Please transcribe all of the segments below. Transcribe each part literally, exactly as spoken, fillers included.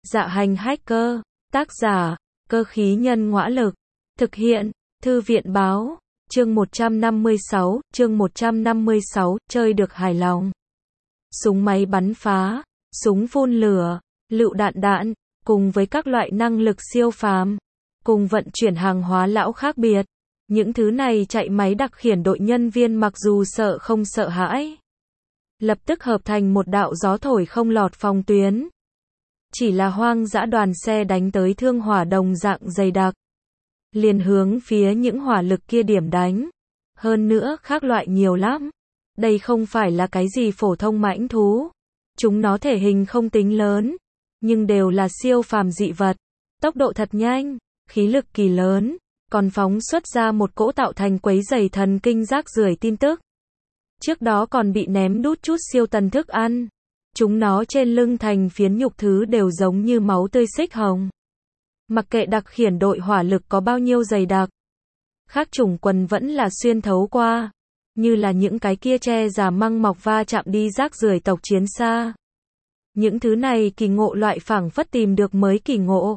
Dạ hành hacker, tác giả, cơ khí nhân ngõa lực, thực hiện, thư viện báo, chương một trăm năm mươi sáu, chương một trăm năm mươi sáu, chơi được hài lòng. Súng máy bắn phá, súng phun lửa, lựu đạn đạn, cùng với các loại năng lực siêu phàm, cùng vận chuyển hàng hóa lão khác biệt. Những thứ này chạy máy đặc khiển đội nhân viên mặc dù sợ không sợ hãi, lập tức hợp thành một đạo gió thổi không lọt phòng tuyến. Chỉ là hoang dã đoàn xe đánh tới thương hỏa đồng dạng dày đặc, liền hướng phía những hỏa lực kia điểm đánh. Hơn nữa khác loại nhiều lắm. Đây không phải là cái gì phổ thông mãnh thú. Chúng nó thể hình không tính lớn, nhưng đều là siêu phàm dị vật. Tốc độ thật nhanh, khí lực kỳ lớn, còn phóng xuất ra một cỗ tạo thành quấy rầy thần kinh rác rưởi tin tức. Trước đó còn bị ném đút chút siêu tần thức ăn. Chúng nó trên lưng thành phiến nhục thứ đều giống như máu tươi xích hồng. Mặc kệ đặc khiển đội hỏa lực có bao nhiêu dày đặc, khác chủng quần vẫn là xuyên thấu qua, như là những cái kia che giả măng mọc va chạm đi rác rưởi tộc chiến xa. Những thứ này kỳ ngộ loại phảng phất tìm được mới kỳ ngộ.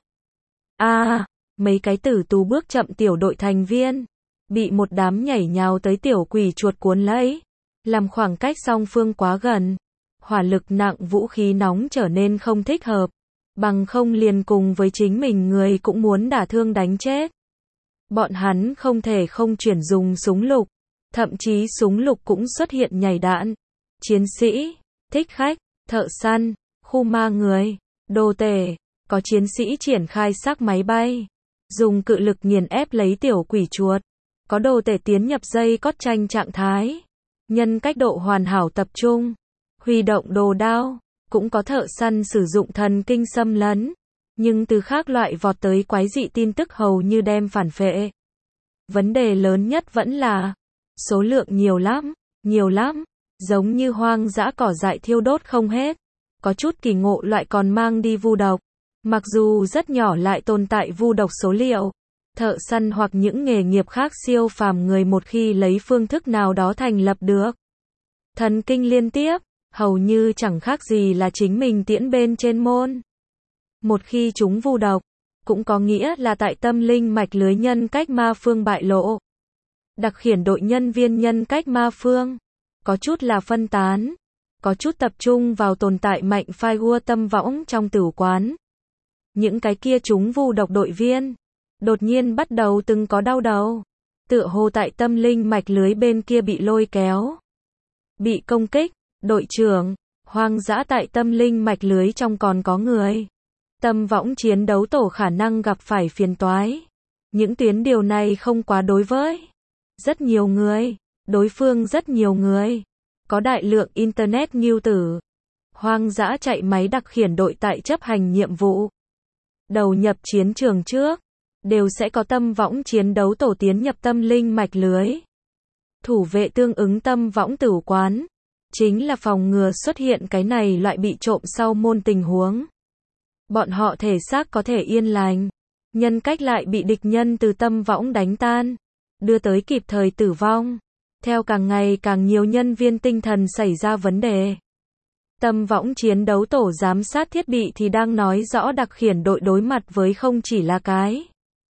A, à, mấy cái tử tù bước chậm tiểu đội thành viên, bị một đám nhảy nhào tới tiểu quỷ chuột cuốn lấy, làm khoảng cách song phương quá gần. Hỏa lực nặng vũ khí nóng trở nên không thích hợp, bằng không liền cùng với chính mình người cũng muốn đả thương đánh chết. Bọn hắn không thể không chuyển dùng súng lục, thậm chí súng lục cũng xuất hiện nhảy đạn. Chiến sĩ, thích khách, thợ săn, khu ma người, đồ tể, có chiến sĩ triển khai xác máy bay, dùng cự lực nghiền ép lấy tiểu quỷ chuột, có đồ tể tiến nhập dây cót tranh trạng thái, nhân cách độ hoàn hảo tập trung, huy động đồ đao, cũng có thợ săn sử dụng thần kinh xâm lấn, nhưng từ khác loại vọt tới quái dị tin tức hầu như đem phản phệ. Vấn đề lớn nhất vẫn là số lượng nhiều lắm, nhiều lắm, giống như hoang dã cỏ dại thiêu đốt không hết. Có chút kỳ ngộ loại còn mang đi vu độc, mặc dù rất nhỏ lại tồn tại vu độc số liệu. Thợ săn hoặc những nghề nghiệp khác siêu phàm người một khi lấy phương thức nào đó thành lập được thần kinh liên tiếp, hầu như chẳng khác gì là chính mình tiễn bên trên môn. Một khi chúng vu độc, cũng có nghĩa là tại tâm linh mạch lưới nhân cách ma phương bại lộ. Đặc khiển đội nhân viên nhân cách ma phương, có chút là phân tán, có chút tập trung vào tồn tại mạnh phai gua tâm võng trong tử quán. Những cái kia chúng vu độc đội viên, đột nhiên bắt đầu từng có đau đầu, tựa hồ tại tâm linh mạch lưới bên kia bị lôi kéo, bị công kích. Đội trưởng, hoang dã tại tâm linh mạch lưới trong còn có người. Tâm võng chiến đấu tổ khả năng gặp phải phiền toái. Những tuyến điều này không quá đối với rất nhiều người, đối phương rất nhiều người. Có đại lượng Internet nghiêu tử. Hoang dã chạy máy đặc khiển đội tại chấp hành nhiệm vụ. Đầu nhập chiến trường trước, đều sẽ có tâm võng chiến đấu tổ tiến nhập tâm linh mạch lưới. Thủ vệ tương ứng tâm võng tử quán. Chính là phòng ngừa xuất hiện cái này loại bị trộm sau môn tình huống. Bọn họ thể xác có thể yên lành, nhân cách lại bị địch nhân từ tâm võng đánh tan, đưa tới kịp thời tử vong. Theo càng ngày càng nhiều nhân viên tinh thần xảy ra vấn đề. Tâm võng chiến đấu tổ giám sát thiết bị thì đang nói rõ đặc khiển đội đối mặt với không chỉ là cái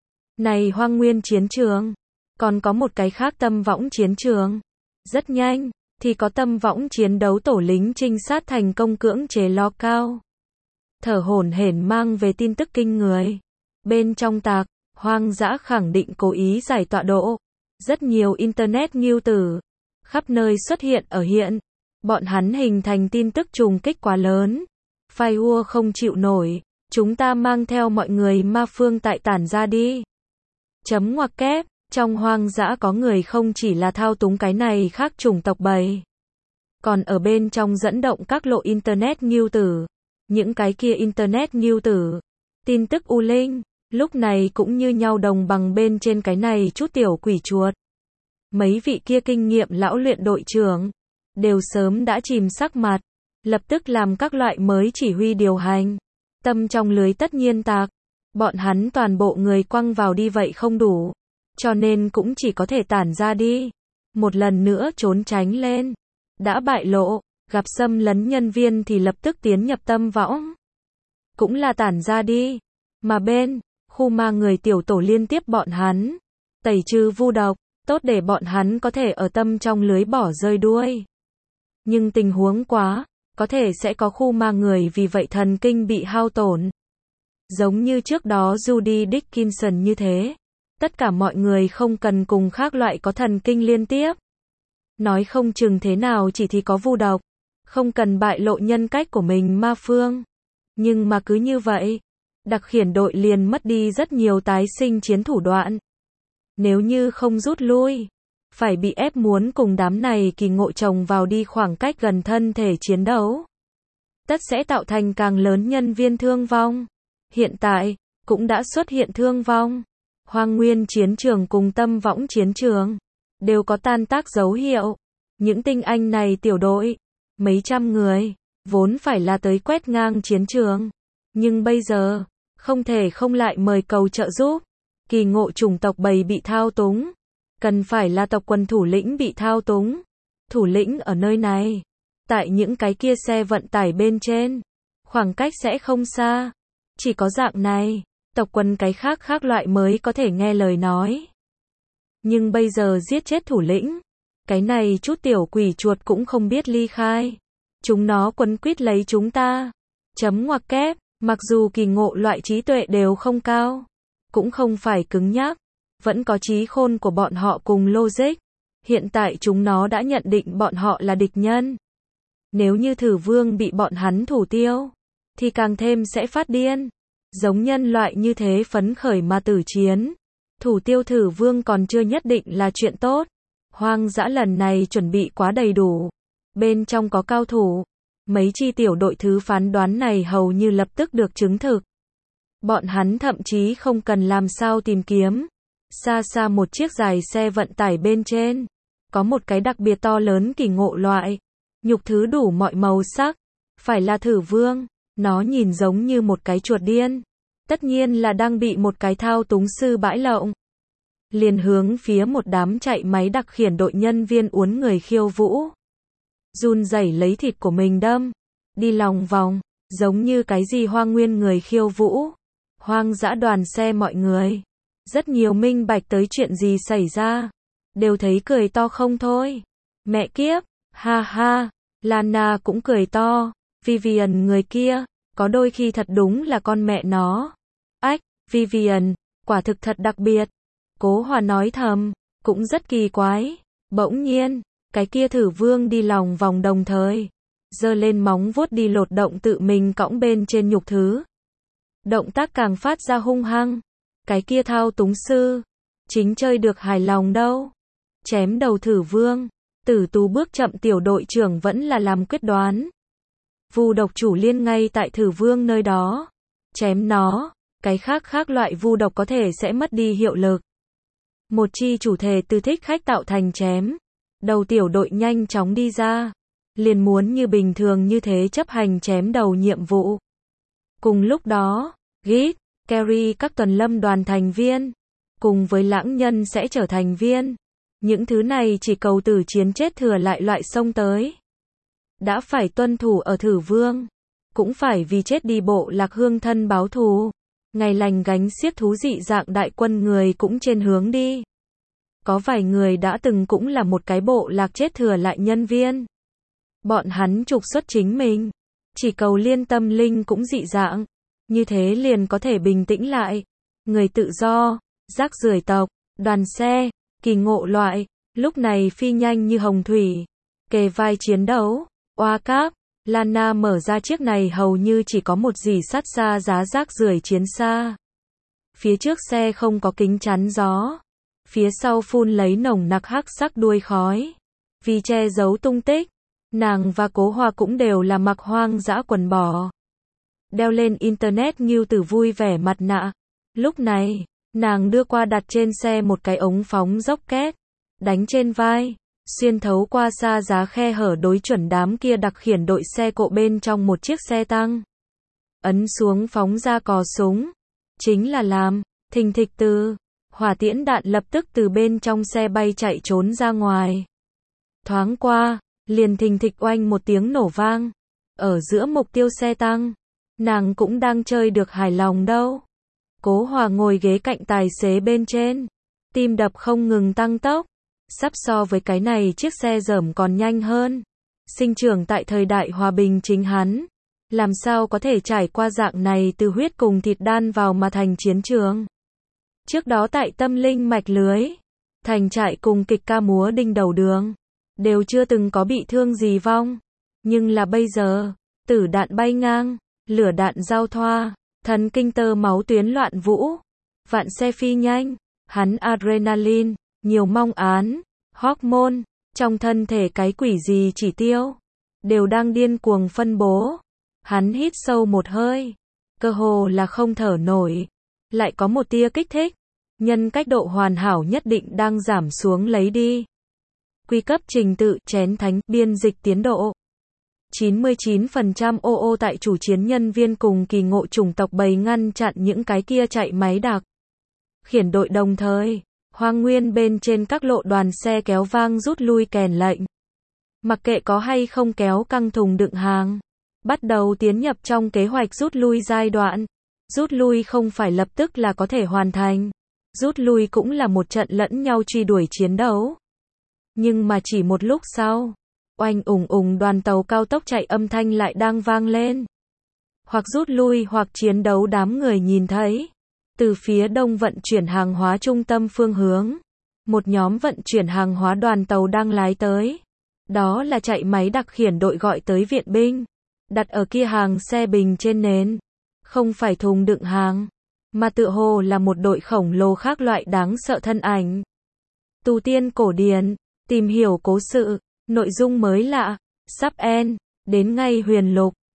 này hoang nguyên chiến trường, còn có một cái khác tâm võng chiến trường. Rất nhanh thì có tâm võng chiến đấu tổ lính trinh sát thành công cưỡng chế lo cao. Thở hổn hển mang về tin tức kinh người. Bên trong tạc, hoang dã khẳng định cố ý giải tọa độ. Rất nhiều Internet nghiêu tử, khắp nơi xuất hiện ở hiện. Bọn hắn hình thành tin tức trùng kích quá lớn. Firewall không chịu nổi. Chúng ta mang theo mọi người ma phương tại tản ra đi. Chấm ngoặc kép. Trong hoang dã có người không chỉ là thao túng cái này khác chủng tộc bầy, còn ở bên trong dẫn động các lộ Internet nghiêu tử. Những cái kia Internet nghiêu tử, tin tức u linh, lúc này cũng như nhau đồng bằng bên trên cái này chút tiểu quỷ chuột. Mấy vị kia kinh nghiệm lão luyện đội trưởng, đều sớm đã chìm sắc mặt, lập tức làm các loại mới chỉ huy điều hành. Tâm trong lưới tất nhiên tạc, bọn hắn toàn bộ người quăng vào đi vậy không đủ. Cho nên cũng chỉ có thể tản ra đi. Một lần nữa trốn tránh lên. Đã bại lộ, gặp xâm lấn nhân viên thì lập tức tiến nhập tâm võng. cũng là tản ra đi. Mà bên, khu ma người tiểu tổ liên tiếp bọn hắn, tẩy trừ vu độc, tốt để bọn hắn có thể ở tâm trong lưới bỏ rơi đuôi. Nhưng tình huống quá, có thể sẽ có khu ma người vì vậy thần kinh bị hao tổn. Giống như trước đó Judy Dickinson như thế. Tất cả mọi người không cần cùng khác loại có thần kinh liên tiếp. Nói không chừng thế nào chỉ thì có vu độc. Không cần bại lộ nhân cách của mình ma phương. Nhưng mà cứ như vậy, đặc khiển đội liền mất đi rất nhiều tái sinh chiến thủ đoạn. Nếu như không rút lui, phải bị ép muốn cùng đám này kỳ ngộ chồng vào đi khoảng cách gần thân thể chiến đấu. Tất sẽ tạo thành càng lớn nhân viên thương vong. Hiện tại, cũng đã xuất hiện thương vong. Hoang nguyên chiến trường cùng tâm võng chiến trường, đều có tan tác dấu hiệu. Những tinh anh này tiểu đội, mấy trăm người, vốn phải là tới quét ngang chiến trường. Nhưng bây giờ, không thể không lại mời cầu trợ giúp. Kỳ ngộ chủng tộc bầy bị thao túng. Cần phải là tộc quần thủ lĩnh bị thao túng. Thủ lĩnh ở nơi này. Tại những cái kia xe vận tải bên trên. Khoảng cách sẽ không xa. Chỉ có dạng này, tộc quần cái khác khác loại mới có thể nghe lời nói. Nhưng bây giờ giết chết thủ lĩnh. Cái này chút tiểu quỷ chuột cũng không biết ly khai. Chúng nó quấn quýt lấy chúng ta. Chấm ngoặc kép, mặc dù kỳ ngộ loại trí tuệ đều không cao. Cũng không phải cứng nhắc. Vẫn có trí khôn của bọn họ cùng logic. Hiện tại chúng nó đã nhận định bọn họ là địch nhân. Nếu như thử vương bị bọn hắn thủ tiêu, thì càng thêm sẽ phát điên. Giống nhân loại như thế phấn khởi mà tử chiến. Thủ tiêu thử vương còn chưa nhất định là chuyện tốt. Hoang dã lần này chuẩn bị quá đầy đủ. Bên trong có cao thủ. Mấy chi tiểu đội thứ phán đoán này hầu như lập tức được chứng thực. Bọn hắn thậm chí không cần làm sao tìm kiếm. Xa xa một chiếc dài xe vận tải bên trên. Có một cái đặc biệt to lớn kỳ ngộ loại. Nhục thứ đủ mọi màu sắc. Phải là thử vương. Nó nhìn giống như một cái chuột điên. Tất nhiên là đang bị một cái thao túng sư bãi lộng. Liền hướng phía một đám chạy máy đặc khiển đội nhân viên uốn người khiêu vũ. Run rẩy lấy thịt của mình đâm. Đi lòng vòng. Giống như cái gì hoang nguyên người khiêu vũ. Hoang dã đoàn xe mọi người. Rất nhiều minh bạch tới chuyện gì xảy ra. Đều thấy cười to không thôi. Mẹ kiếp. Ha ha. Lana cũng cười to. Vivian người kia. Có đôi khi thật đúng là con mẹ nó. Ách, Vivian, quả thực thật đặc biệt. Cố Hòa nói thầm, cũng rất kỳ quái. Bỗng nhiên, cái kia thử vương đi lòng vòng đồng thời. Giơ lên móng vuốt đi lột động tự mình cõng bên trên nhục thứ. Động tác càng phát ra hung hăng. Cái kia thao túng sư. Chính chơi được hài lòng đâu. Chém đầu thử vương. Tử tù bước chậm tiểu đội trưởng vẫn là làm quyết đoán. Vu độc chủ liên ngay tại thử vương nơi đó. Chém nó. Cái khác khác loại vu độc có thể sẽ mất đi hiệu lực. Một chi chủ thể từ thích khách tạo thành chém. Đầu tiểu đội nhanh chóng đi ra. Liền muốn như bình thường như thế chấp hành chém đầu nhiệm vụ. Cùng lúc đó, Git, Carrie các tuần lâm đoàn thành viên. Cùng với lãng nhân sẽ trở thành viên. Những thứ này chỉ cầu tử chiến chết thừa lại loại xông tới. Đã phải tuân thủ ở thử vương. Cũng phải vì chết đi bộ lạc hương thân báo thù. Ngày lành gánh xiếc thú dị dạng đại quân người cũng trên hướng đi. Có vài người đã từng cũng là một cái bộ lạc chết thừa lại nhân viên. Bọn hắn trục xuất chính mình. Chỉ cầu liên tâm linh cũng dị dạng. Như thế liền có thể bình tĩnh lại. Người tự do, rác rưởi tộc, đoàn xe, kỳ ngộ loại. Lúc này phi nhanh như hồng thủy. Kề vai chiến đấu. Oa cáp. Lana mở ra chiếc này hầu như chỉ có một dỉ sắt xa giá rác rưởi chiến xa. Phía trước xe không có kính chắn gió. Phía sau phun lấy nồng nặc hắc sắc đuôi khói. Vì che giấu tung tích, nàng và Cố Hòa cũng đều là mặc hoang dã quần bò. Đeo lên internet Ngưu Tử vui vẻ mặt nạ. Lúc này, nàng đưa qua đặt trên xe một cái ống phóng dốc két. Đánh trên vai. Xuyên thấu qua xa giá khe hở đối chuẩn đám kia đặc khiển đội xe cộ bên trong một chiếc xe tăng. Ấn xuống phóng ra cò súng. Chính là làm, thình thịch từ. Hỏa tiễn đạn lập tức từ bên trong xe bay chạy trốn ra ngoài. Thoáng qua, liền thình thịch oanh một tiếng nổ vang. Ở giữa mục tiêu xe tăng. Nàng cũng đang chơi được hài lòng đâu. Cố Hòa ngồi ghế cạnh tài xế bên trên, tim đập không ngừng tăng tốc, sắp so với cái này chiếc xe dởm còn nhanh hơn. Sinh trưởng tại thời đại hòa bình chính hắn, làm sao có thể trải qua dạng này từ huyết cùng thịt đan vào mà thành chiến trường. Trước đó tại Tâm Linh Mạch Lưới, Thành Trại cùng kịch ca múa đinh đầu đường, đều chưa từng có bị thương gì vong. Nhưng là bây giờ, tử đạn bay ngang, lửa đạn giao thoa, thần kinh tơ máu tuyến loạn vũ, vạn xe phi nhanh, hắn adrenaline, nhiều mong án, hormone, trong thân thể cái quỷ gì chỉ tiêu, đều đang điên cuồng phân bố. Hắn hít sâu một hơi, cơ hồ là không thở nổi, lại có một tia kích thích, nhân cách độ hoàn hảo nhất định đang giảm xuống lấy đi. Quy cấp trình tự, chén thánh, biên dịch tiến độ. chín mươi chín phần trăm ô ô tại chủ chiến nhân viên cùng kỳ ngộ chủng tộc bầy ngăn chặn những cái kia chạy máy đặc. Khiển đội đồng thời, hoang nguyên bên trên các lộ đoàn xe kéo vang rút lui kèn lệnh. Mặc kệ có hay không kéo căng thùng đựng hàng, bắt đầu tiến nhập trong kế hoạch rút lui giai đoạn. Rút lui không phải lập tức là có thể hoàn thành. Rút lui cũng là một trận lẫn nhau truy đuổi chiến đấu. Nhưng mà chỉ một lúc sau, oanh ùng ùng đoàn tàu cao tốc chạy âm thanh lại đang vang lên. Hoặc rút lui hoặc chiến đấu đám người nhìn thấy. Từ phía đông vận chuyển hàng hóa trung tâm phương hướng, một nhóm vận chuyển hàng hóa đoàn tàu đang lái tới. Đó là chạy máy đặc khiển đội gọi tới viện binh. Đặt ở kia hàng xe bình trên nền. Không phải thùng đựng hàng, mà tựa hồ là một đội khổng lồ khác loại đáng sợ thân ảnh. Tu tiên cổ điển, tìm hiểu cố sự, nội dung mới lạ, sắp end, đến ngay huyền lục.